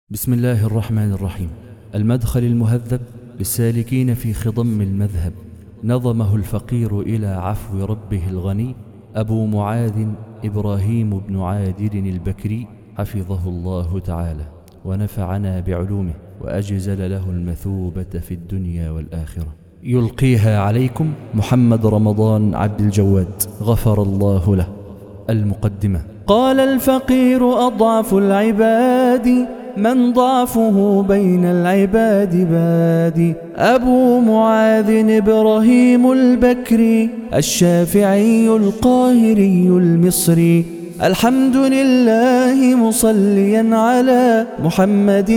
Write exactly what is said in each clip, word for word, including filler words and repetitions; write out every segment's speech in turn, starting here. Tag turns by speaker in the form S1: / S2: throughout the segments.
S1: بسم الله الرحمن الرحيم. المدخل المهذب للسالكين في خضم المذهب، نظمه الفقير إلى عفو ربه الغني أبو معاذ إبراهيم بن عادل البكري حفظه الله تعالى ونفعنا بعلومه وأجزل له المثوبة في الدنيا والآخرة. يلقيها عليكم محمد رمضان عبد الجواد غفر الله له. المقدمة. قال الفقير أضعف العباد من ضعفه بين العباد بادي. أبو معاذ إبراهيم البكري الشافعي القاهري المصري، الحمد لله مصليا على محمد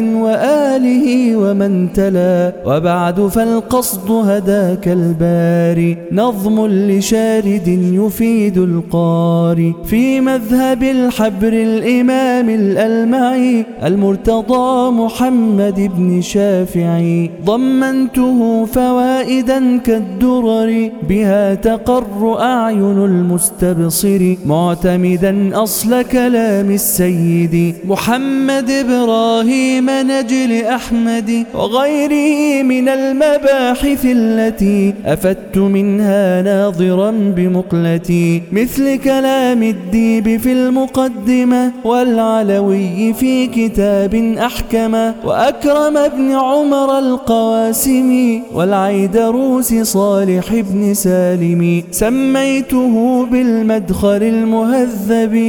S1: وآله ومن تلا. وبعد فالقصد هداك الباري، نظم لشارد يفيد القاري في مذهب الحبر الإمام الألمعي المرتضى محمد بن شافعي. ضمنته فوائدا كالدرر بها تقر أعين المستبصر، معتمدا أصل كلام السيد محمد إبراهيم نجل أحمد وغيره من المباحث التي أفدت منها ناظرا بمقلتي، مثل كلام الديب في المقدمة والعلوي في كتاب أحكم، وأكرم ابن عمر القواسمي والعيدروس صالح بن سالم. سميته بالمدخل المهذب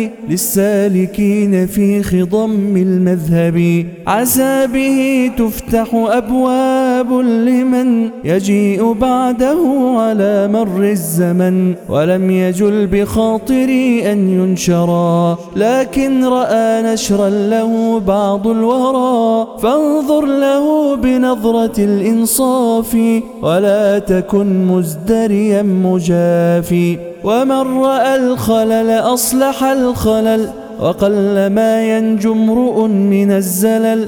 S1: للسالكين في خضم المذهب، عسى به تفتح أبواب لمن يجيء بعده على مر الزمن. ولم يجل بخاطري أن ينشرا، لكن رأى نشرا له بعض الورى، فانظر له بنظرة الإنصاف ولا تكن مزدريا مجافي. ومن رأى الخلل أصلح الخلل، وقل ما ينجو امرؤ من الزلل.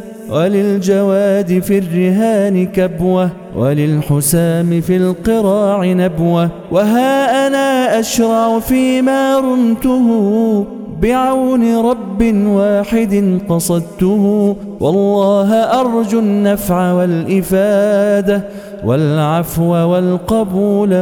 S1: وللجواد في الرهان كبوة، وللحسام في القراع نبوة. وها أنا أشرع فيما رمته، بعون رب واحد قصدته. والله أرجو النفع والإفادة والعفو والقبول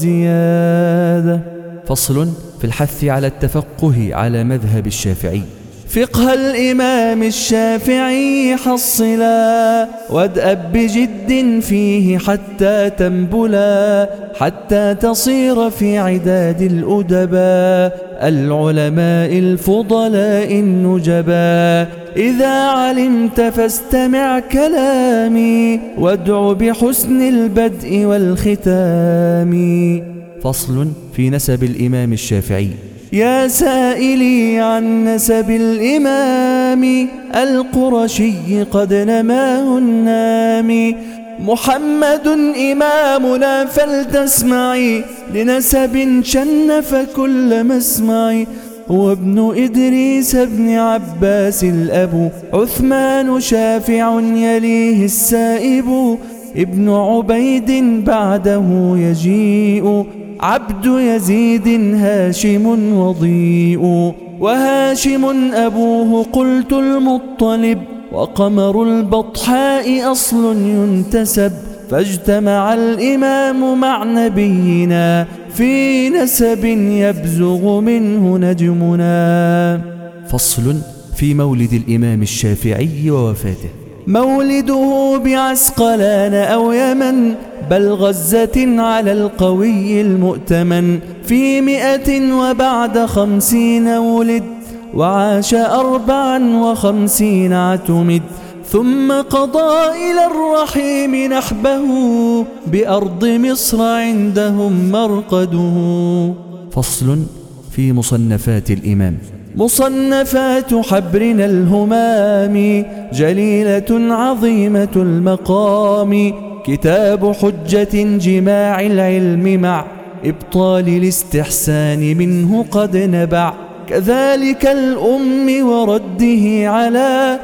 S1: والزيادة. فصل في الحث على التفقه على مذهب الشافعي. فقه الإمام الشافعي حصلا، وادأب بجد فيه حتى تنبلا، حتى تصير في عداد الأدباء العلماء الفضلاء النجبا. إذا علمت فاستمع كلامي، وادع بحسن البدء والختام. فصل في نسب الإمام الشافعي. يا سائلي عن نسب الإمام القرشي قد نماه النامي، محمد إمامنا فلتسمعي، لنسب شنف كل مسمعي. هو ابن إدريس بن عباس الأب، عثمان شافع يليه السائب، ابن عبيد بعده يجيء، عبد يزيد هاشم وضيء. وهاشم أبوه قلت المطلب، وقمر البطحاء أصل ينتسب. فاجتمع الإمام مع نبينا، في نسب يبزغ منه نجمنا. فصل في مولد الإمام الشافعي ووفاته. مولده بعسقلان أو يمن، بل غزة على القوي المؤتمن. في مئة وبعد خمسين ولد، وعاش أربعا وخمسين اعتمد. ثم قضى إلى الرحيم نحبه، بأرض مصر عندهم مرقده. فصل في مصنفات الإمام. مصنفات حبرنا الهمام، جليلة عظيمة المقام. كتاب حجة جماع العلم مع إبطال الاستحسان منه قد نبع. كذلك الأم ورده على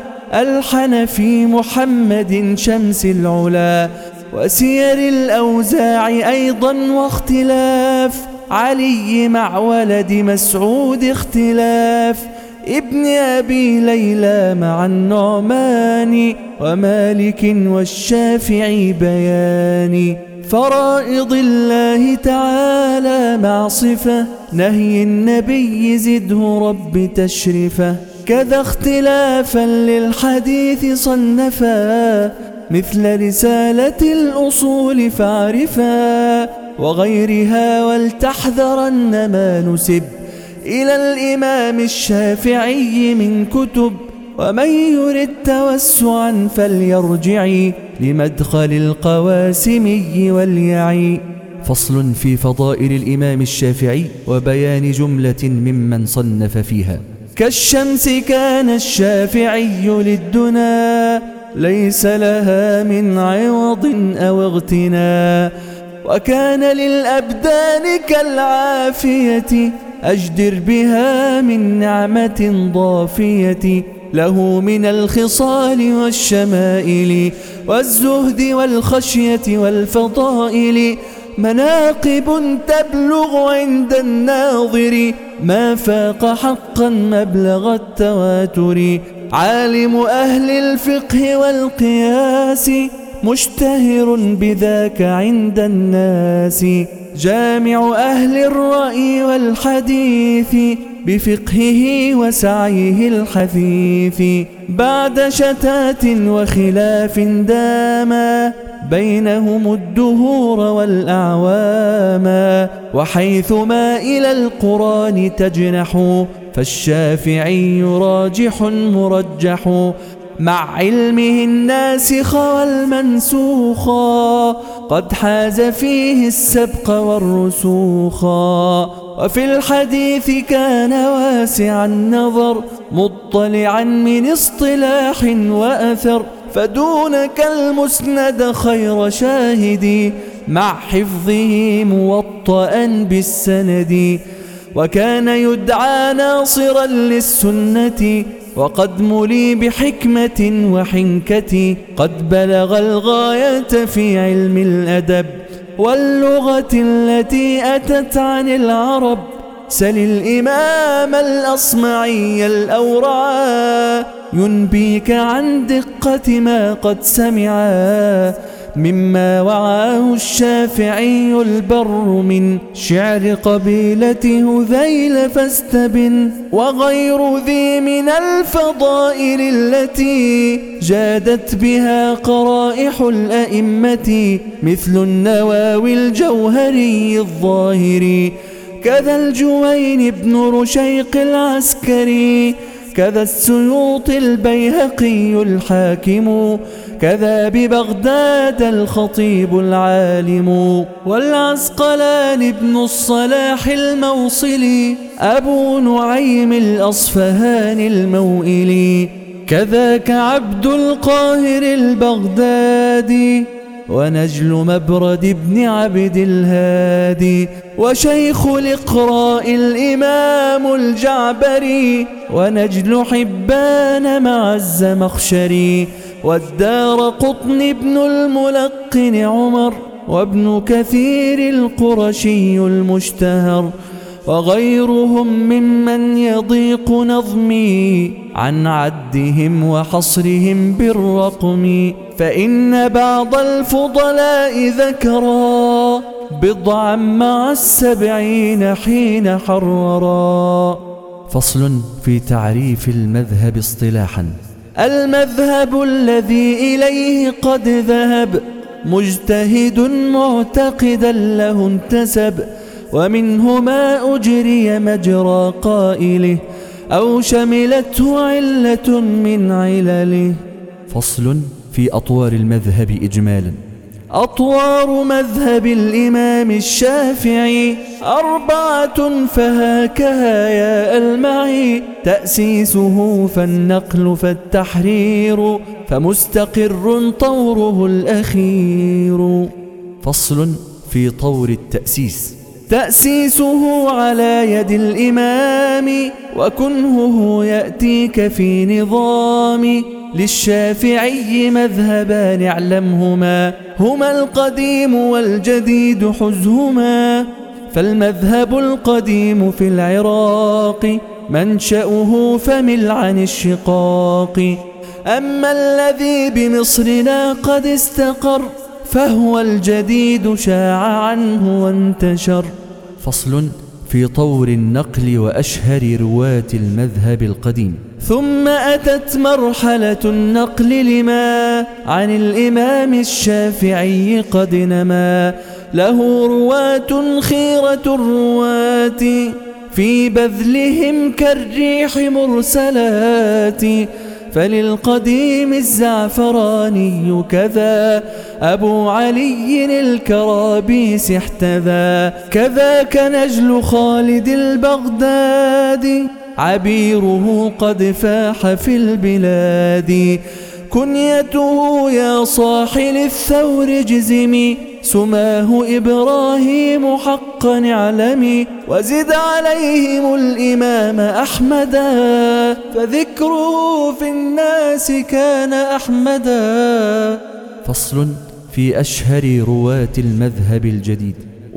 S1: الحنفي محمد شمس العلا. وسير الأوزاع أيضا واختلاف علي مع ولد مسعود اختلاف. ابن أبي ليلى مع النعمان ومالك والشافعي بيان. فرائض الله تعالى مع صفة نهي النبي زده رب تشرفه. كذا اختلافا للحديث صنفا مثل رسالة الأصول فاعرفا وغيرها ولتحذرن ما نسب إلى الإمام الشافعي من كتب. ومن يرد توسعا فليرجع لمدخل القواسمي وليعي. فصل في فضائل الإمام الشافعي وبيان جملة ممن صنف فيها. كالشمس كان الشافعي للدنا ليس لها من عوض أو اغتنا. وكان للأبدان كالعافية أجدر بها من نعمة ضافية. له من الخصال والشمائل والزهد والخشية والفضائل مناقب تبلغ عند الناظر ما فاق حقا مبلغ التواتر. عالم أهل الفقه والقياس مشتهر بذاك عند الناس. جامع أهل الرأي والحديث بفقهه وسعيه الحثيث. بعد شتات وخلاف داما بينهم الدهور والأعواما. وحيثما إلى القرآن تجنح فالشافعي راجح مرجح. مع علمه الناسخ والمنسوخا قد حاز فيه السبق والرسوخا. وفي الحديث كان واسع النظر مطلعا من اصطلاح وأثر. فدونك المسند خير شاهد مع حفظه موطئا بالسند. وكان يدعى ناصرا للسنة وقد ملي بحكمة وحنكة. قد بلغ الغاية في علم الأدب واللغة التي أتت عن العرب. سل الإمام الأصمعي الأورعا ينبيك عن دقة ما قد سمعا مما وعاه الشافعي البر من شعر قبيلة هذيل فاستبن. وغير ذي من الفضائل التي جادت بها قرائح الأئمة مثل النواوي الجوهري الظاهري. كذا الجوين بن رشيق العسكري. كذا السيوط البيهقي الحاكم. كذا ببغداد الخطيب العالم. والعسقلان بن الصلاح الموصلي أبو نعيم الأصفهاني الموئلي. كذاك عبد القاهر البغدادي ونجل مبرد بن عبد الهادي. وشيخ الإقراء الإمام الجعبري ونجل حبان مع الزمخشري. والدار قطن بن الملقن عمر وابن كثير القرشي المشتهر. وغيرهم ممن يضيق نظمي عن عدهم وحصرهم بالرقم. فإن بعض الفضلاء ذكرا بضعا مع السبعين حين حررا. فصل في تعريف المذهب اصطلاحا. المذهب الذي إليه قد ذهب مجتهد معتقدا له انتسب. ومنه ما أجري مجرى قائله أو شملته علة من علله. فصل في أطوار المذهب إجمالا. أطوار مذهب الإمام الشافعي أربعة فهاكها يا المعي. تأسيسه فالنقل فالتحرير فمستقر طوره الأخير. فصل في طور التأسيس. تأسيسه على يد الإمام وكنهه يأتيك في نظام. للشافعي مذهبان اعلمهما هما القديم والجديد حزهما. فالمذهب القديم في العراق منشأه فمل عن الشقاق. أما الذي بمصرنا قد استقر فهو الجديد شاع عنه وانتشر. فصل في طور النقل وأشهر رواة المذهب القديم. ثم أتت مرحلة النقل لما عن الإمام الشافعي قد نما، له رواة خيرة الرواة في بذلهم كالريح مرسلات. فللقديم الزعفراني كذا أبو علي الكرابيس احتذا، كذاك نجل خالد البغدادي عبيره قد فاح في البلاد. كنيته يا صاحل الثور جزمي، سماه إبراهيم حقا اعلمي. وزد عليهم الإمام أحمدا، فذكره في الناس كان أحمدا. فصل في أشهر رواة المذهب الجديد.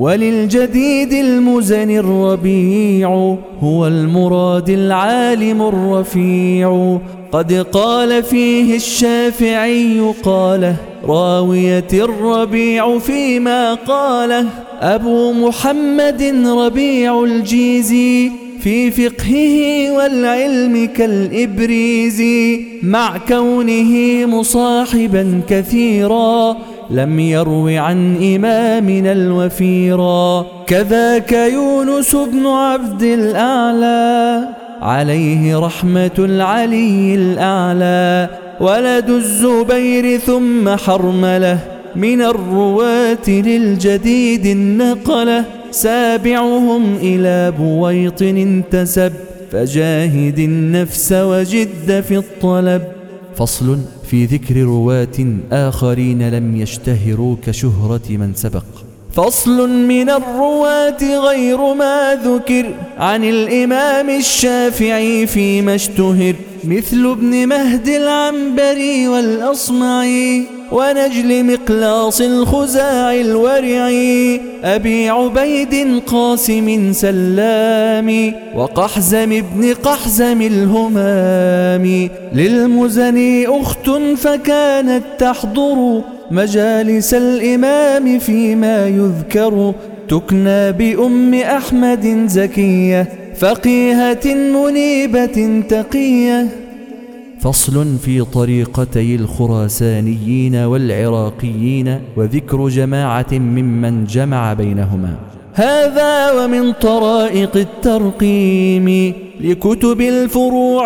S1: وللجديد المزني الربيع، هو المراد العالم الرفيع. قد قال فيه الشافعي قاله، راوية الربيع فيما قاله. أبو محمد ربيع الجيزي في فقهه والعلم كالإبريز، مع كونه مصاحبا كثيرا لم يرو عن إمامنا الوفيرا. كذاك يونس بن عبد الأعلى عليه رحمة العلي الأعلى، ولد الزبير ثم حرمله من الرواة للجديد النقلة. سابعهم إلى بويط انتسب، فجاهد النفس وجد في الطلب. فصل في ذكر رواة آخرين لم يشتهروا كشهرة من سبق. فصل من الرواة غير ما ذكر عن الإمام الشافعي فيما اشتهر، مثل ابن مهدي العنبري والأصمعي، ونجل مقلاص الخزاعي الورعي، أبي عبيد قاسم سلام، وقحزم ابن قحزم الهمام. للمزني أخت فكانت تحضر مجالس الإمام فيما يذكر، تكنى بأم أحمد زكية، فقيهة منيبة تقية. فصل في طريقتي الخراسانيين والعراقيين، وذكر جماعة ممن جمع بينهما. هذا ومن طرائق الترقيم لكتب الفروع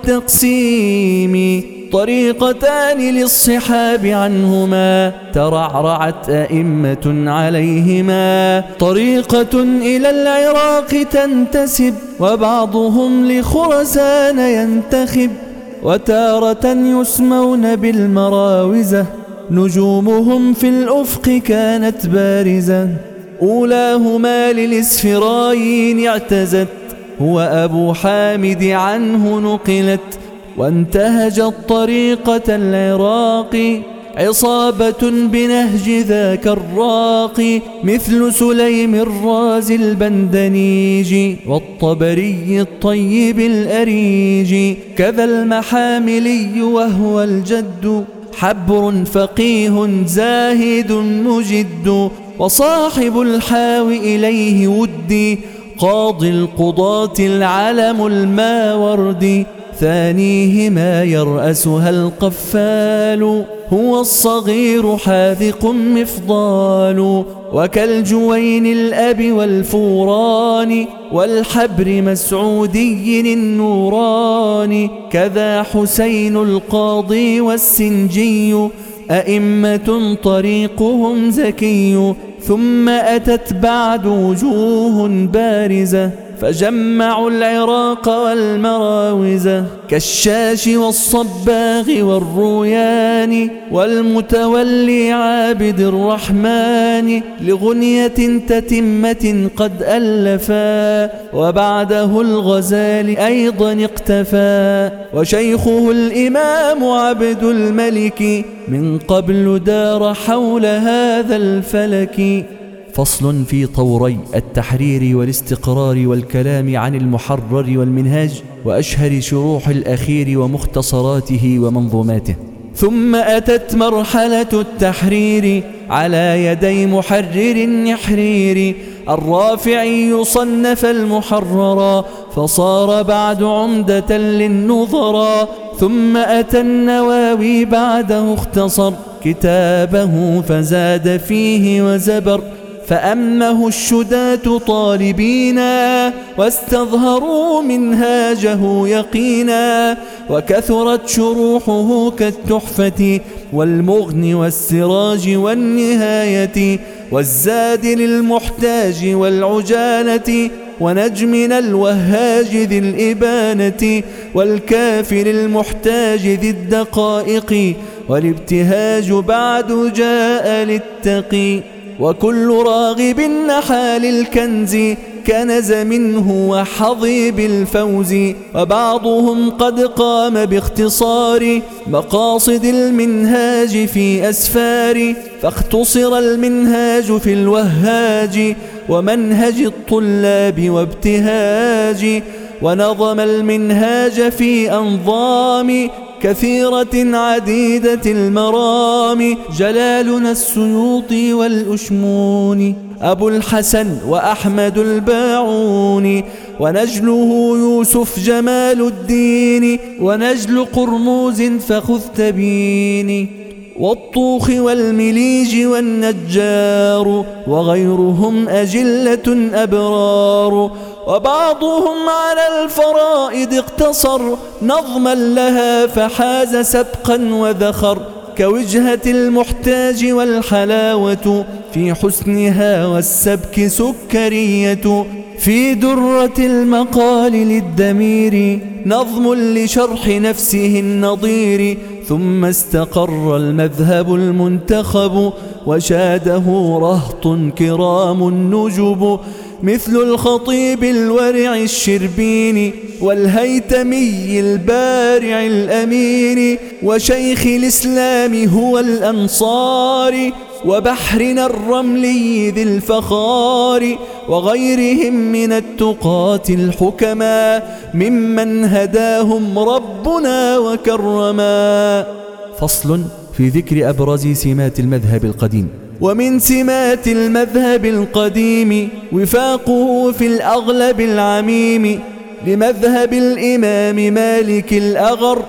S1: والتقسيم، طريقتان للصحاب عنهما ترعرعت أئمة عليهما. طريقة إلى العراق تنتسب، وبعضهم لخرسان ينتخب، وتارة يسمون بالمراوزة، نجومهم في الأفق كانت بارزة. أولاهما للإسفرايين اعتزت، هو أبو حامد عنه نقلت، وانتهجت طريقة العراق عصابة بنهج ذاك الراقي، مثل سليم الرازي البندنيجي والطبري الطيب الأريجي. كذا المحاملي وهو الجد، حبر فقيه زاهد مجد، وصاحب الحاوي إليه ودي، قاضي القضاة العلم الماوردي. ثانيهما يرأسها القفال، هو الصغير حاذق مفضال، وكالجوين الأب والفوران، والحبر مسعودي النوران. كذا حسين القاضي والسنجي، أئمة طريقهم زكي. ثم أتت بعد وجوه بارزة، فجمعوا العراق والمراوزة، كالشاش والصباغ والرويان، والمتولي عابد الرحمن، لغنية تتمة قد ألفا، وبعده الغزال أيضا اقتفى. وشيخه الإمام عبد الملك، من قبل دار حول هذا الفلك. فصل في طوري التحرير والاستقرار والكلام عن المحرر والمنهاج وأشهر شروح الأخير ومختصراته ومنظوماته. ثم أتت مرحلة التحرير على يدي محرر يحرير الرافعي صنف المحررا فصار بعد عمدة للنظرا. ثم أتى النووي بعده اختصر كتابه فزاد فيه وزبر فأمه الشداة طالبينا واستظهروا منهاجه يقينا وكثرت شروحه كالتحفة والمغني والسراج والنهاية والزاد للمحتاج والعجالة ونجمنا الوهاج ذي الإبانة والكافر المحتاج ذي الدقائق والابتهاج بعد جاء للتقي. وكل راغب نحى للكنز كنز منه وحظي بالفوز وبعضهم قد قام باختصار مقاصد المنهاج في أسفار فاختصر المنهاج في الوهاج ومنهج الطلاب وابتهاج ونظم المنهاج في أنظام كثيرة عديدة المرام جلالنا السيوطي والأشموني أبو الحسن وأحمد الباعوني ونجله يوسف جمال الدين ونجل قرموز فخذ تبيني والطوخ والمليج والنجار وغيرهم أجلة أبرار وبعضهم على الفرائض اقتصر نظما لها فحاز سبقا وذخر كوجهة المحتاج والحلاوة في حسنها والسبك سكرية في درة المقال للدمير نظم لشرح نفسه النظير ثم استقر المذهب المنتخب وشاده رهط كرام النجب مثل الخطيب الورع الشربيني والهيتمي البارع الأمين وشيخ الإسلام هو الأنصار وبحرنا الرملي ذي الفخار وغيرهم من التقاة الحكماء ممن هداهم ربنا وكرما. فصل في ذكر أبرز سمات المذهب القديم. ومن سمات المذهب القديم وفاقه في الأغلب العميم لمذهب الإمام مالك الأغر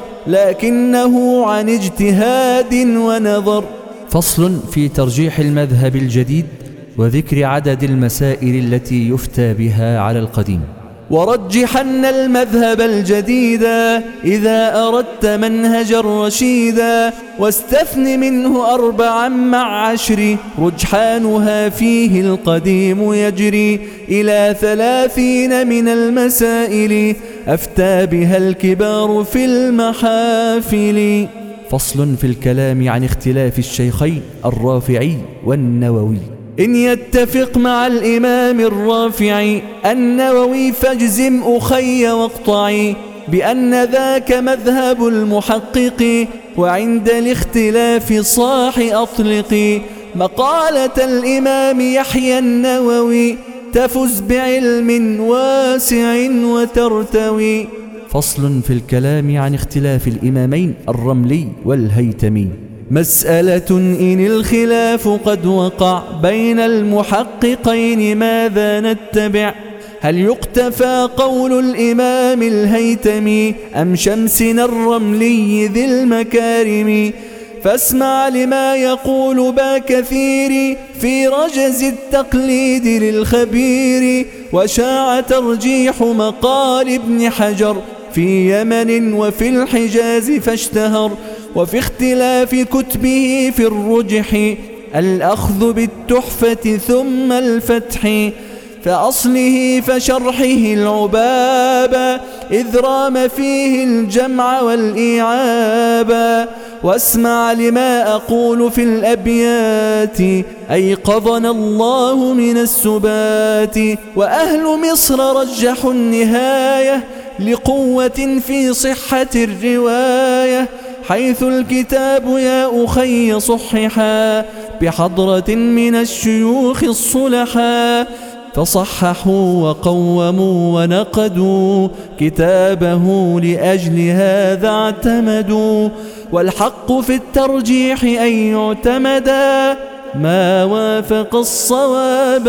S1: لكنه عن اجتهاد ونظر. فصل في ترجيح المذهب الجديد وذكر عدد المسائل التي يفتى بها على القديم. ورجحن المذهب الجديد إذا أردت منهجا رشيدا واستثن منه أربعا مع عشر رجحانها فيه القديم يجري إلى ثلاثين من المسائل أفتى بها الكبار في المحافل. فصل في الكلام عن اختلاف الشيخين الرافعي والنووي. إن يتفق مع الإمام الرافعي النووي فاجزم أخي واقطعي بأن ذاك مذهب المحقق وعند الاختلاف صاح أطلقي مقالة الإمام يحيى النووي تفز بعلم واسع وترتوي. فصل في الكلام عن اختلاف الإمامين الرملي والهيتمي. مسألة إن الخلاف قد وقع بين المحققين ماذا نتبع؟ هل يقتفى قول الإمام الهيتمي أم شمسنا الرملي ذي المكارم؟ فاسمع لما يقول با كثير في رجز التقليد للخبير وشاع ترجيح مقال ابن حجر في يمن وفي الحجاز فاشتهر وفي اختلاف كتبه في الرجح الأخذ بالتحفة ثم الفتح فأصله فشرحه العبابا إذ رام فيه الجمع والإيعابا. واسمع لما أقول في الأبيات أيقظنا الله من السبات وأهل مصر رجحوا النهاية لقوة في صحة الرواية حيث الكتاب يا أخي صححا بحضرة من الشيوخ الصلحا، فصححوا وقوموا ونقدوا كتابه لأجل هذا اعتمدوا. والحق في الترجيح أن يعتمدا ما وافق الصواب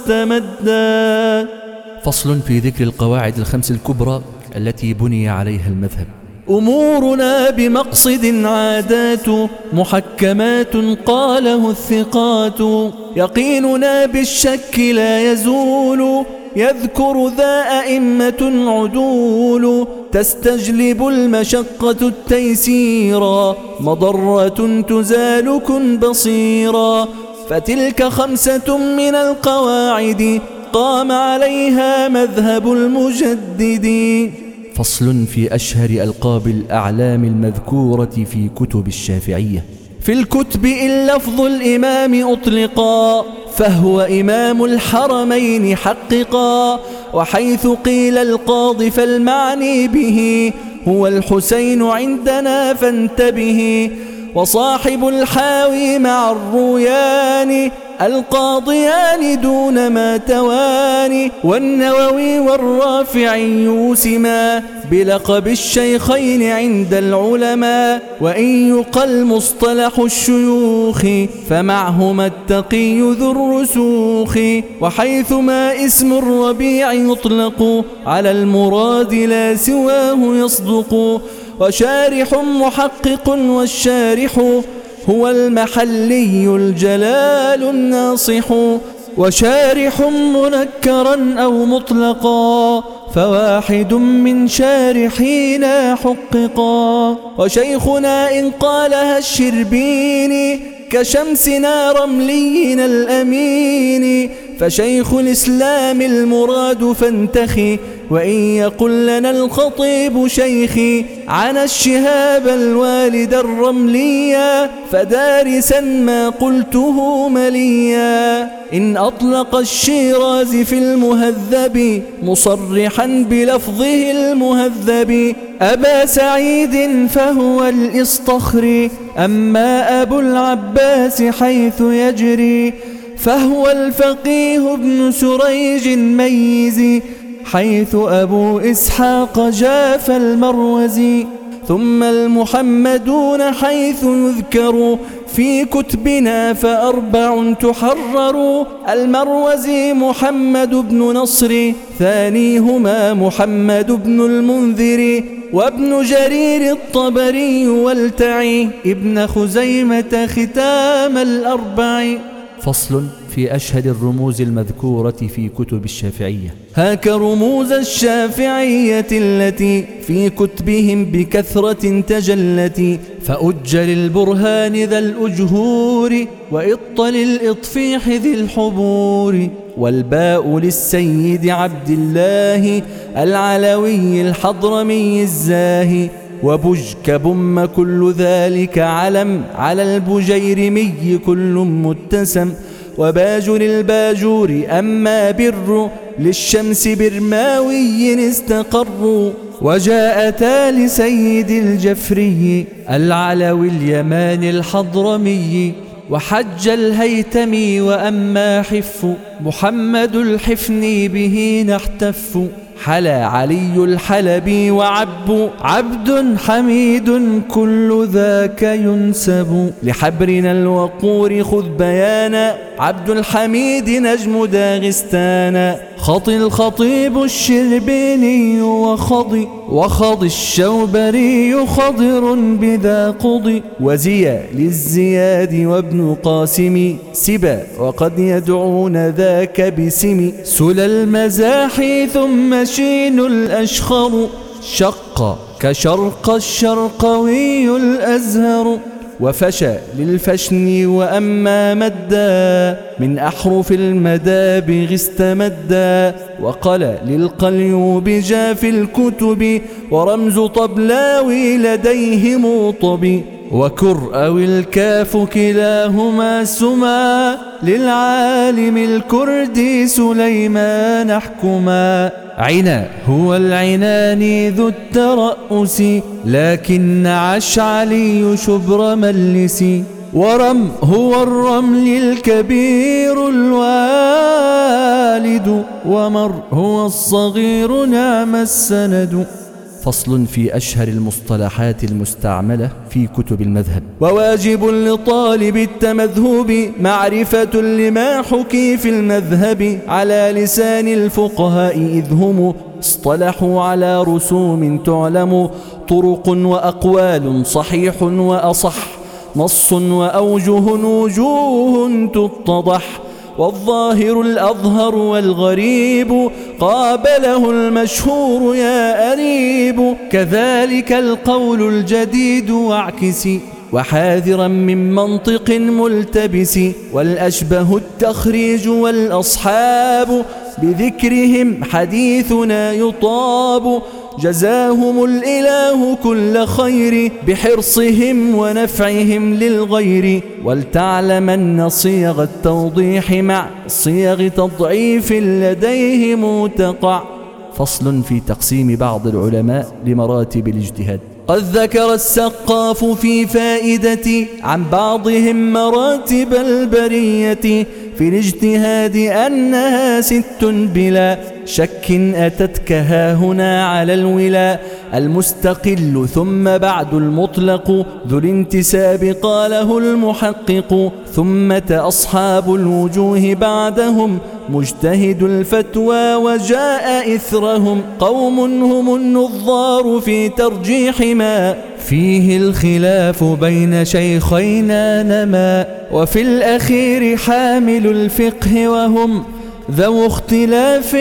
S1: واستمدا. فصل في ذكر القواعد الخمس الكبرى التي بني عليها المذهب. أمورنا بمقصد عادات محكمات قاله الثقات، يقيننا بالشك لا يزول يذكر ذا أئمة عدول، تستجلب المشقة التيسيرا مضرة تزال كن بصيرا، فتلك خمسة من القواعد قام عليها مذهب المجدد. فصل في أشهر ألقاب الأعلام المذكورة في كتب الشافعية. في الكتب إن لفظ الإمام أطلقا فهو إمام الحرمين حققا، وحيث قيل القاضي فالمعني به هو الحسين عندنا فانتبه، وصاحب الحاوي مع الرويان القاضيان دون ما تواني، والنووي والرافعي يوسما بلقب الشيخين عند العلماء، وإن يقل مصطلح الشيوخ فمعهما التقي ذو الرسوخ، وحيثما اسم الربيع يطلق على المراد لا سواه يصدق، وشارح محقق والشارح هو المحلي الجلال الناصح، وشارح منكرا أو مطلقا فواحد من شارحينا حققا، وشيخنا إن قالها الشربيني كشمسنا رملينا الأمين، فشيخ الإسلام المراد فانتخي، وإن يقل لنا الخطيب شيخي عن الشهاب الوالد الرمليا فدارسا ما قلته مليا. إن أطلق الشيراز في المهذب مصرحا بلفظه المهذب، أبا سعيد فهو الإصطخري، أما أبو العباس حيث يجري فهو الفقيه ابن سريج ميزي، حيث أبو إسحاق جاف المروزي. ثم المحمدون حيث يذكروا في كتبنا فأربع تحرر، المروزي محمد بن نصر، ثانيهما محمد بن المنذر، وابن جرير الطبري والتعي ابن خزيمة ختام الأربع. فصل في أشهر الرموز المذكورة في كتب الشافعية. هاك رموز الشافعية التي في كتبهم بكثرة تجلت، فأج للبرهان ذا الأجهور، وإط للإطفيح ذي الحبور، والباء للسيد عبد الله العلوي الحضرمي الزاهي، وبج كبم كل ذلك علم على البجيرمي كل متسم، وباجر الباجور أما بر للشمس برماوي استقر، وجاءتا لسيد الجفري العلوي اليمان الحضرمي، وحج الهيتمي وأما حف محمد الحفني به نحتف، حلا علي الحلبي وعب عبد حميد كل ذاك ينسب، لحبرنا الوقور خذ بيانا عبد الحميد نجم داغستان، خطي الخطيب الشربيني وخضي وخضي الشوبري خضر بذا قضي، وزيا للزياد وابن قاسم سبا وقد يدعون ذاك بسم، سلى المزاحي ثم شين الأشخر شق كشرق الشرقوي الأزهر، وفشى للفشن وأما مدا من أحرف المدابغ استمدا، وقل للقليوب جاف الكتب ورمز طبلاوي لديه موطب، وكر أو الكاف كلاهما سما للعالم الكردي سليمان حكما. عنا هو العناني ذو الترأس لكن عش علي شبر ملس. ورم هو الرمل الكبير الوالد ومر هو الصغير نعم السند. فصل في أشهر المصطلحات المستعملة في كتب المذهب. وواجب لطالب التمذهب معرفة لما حكي في المذهب على لسان الفقهاء إذ هم اصطلحوا على رسوم تعلم طرق وأقوال صحيح وأصح نص وأوجه وجوه تتضح. والظاهر الأظهر والغريب قابله المشهور يا أريب. كذلك القول الجديد واعكسي وحاذرا من منطق ملتبس. والأشبه التخريج والأصحاب بذكرهم حديثنا يطاب. جزاهم الإله كل خير بحرصهم ونفعهم للغير. ولتعلمن صيغ التوضيح مع صيغ تضعيف لديهم تقع. فصل في تقسيم بعض العلماء لمراتب الاجتهاد. قد ذكر السقاف في فائدة عن بعضهم مراتب البرية في الاجتهاد أنها ست بلا شك أتتك هاهنا على الولاء. المستقل ثم بعد المطلق ذو الانتساب قاله المحقق. ثم أصحاب الوجوه بعدهم مجتهد الفتوى وجاء إثرهم قوم هم النظار في ترجيح ما فيه الخلاف بين شيخينا نما. وفي الأخير حامل الفقه وهم ذو اختلاف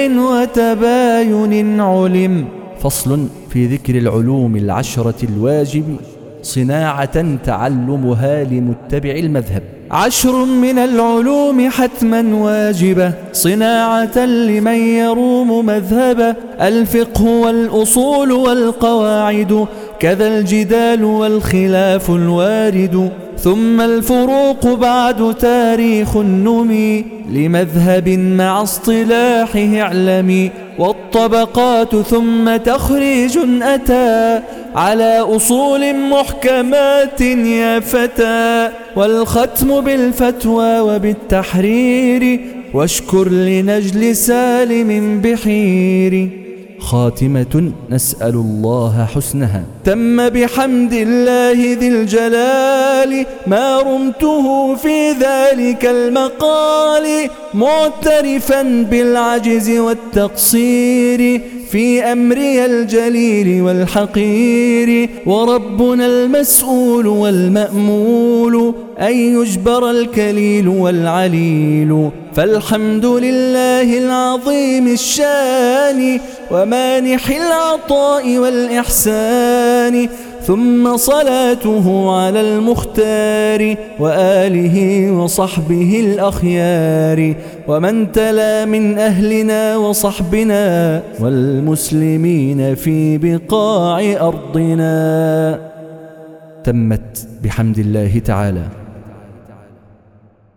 S1: وتباين علم. فصل في ذكر العلوم العشرة الواجب صناعة تعلمها لمتبع المذهب. عشر من العلوم حتما واجبة صناعة لمن يروم مذهبه. الفقه والأصول والقواعد كذا الجدال والخلاف الوارد. ثم الفروق بعد تاريخ النمي لمذهب مع اصطلاحه اعلمي. والطبقات ثم تخريج أتى على أصول محكمات يا فتى. والختم بالفتوى وبالتحرير واشكر لنجل سالم بحير. خاتمة نسأل الله حسنها. تم بحمد الله ذي الجلال ما رمته في ذلك المقال معترفا بالعجز والتقصير في أمري الجليل والحقير. وربنا المسؤول والمأمول أن يجبر الكليل والعليل. فالحمد لله العظيم الشان ومانح العطاء والإحسان. ثم صلاته على المختار وآله وصحبه الأخيار ومن تلا من أهلنا وصحبنا والمسلمين في بقاع أرضنا. تمت بحمد الله تعالى.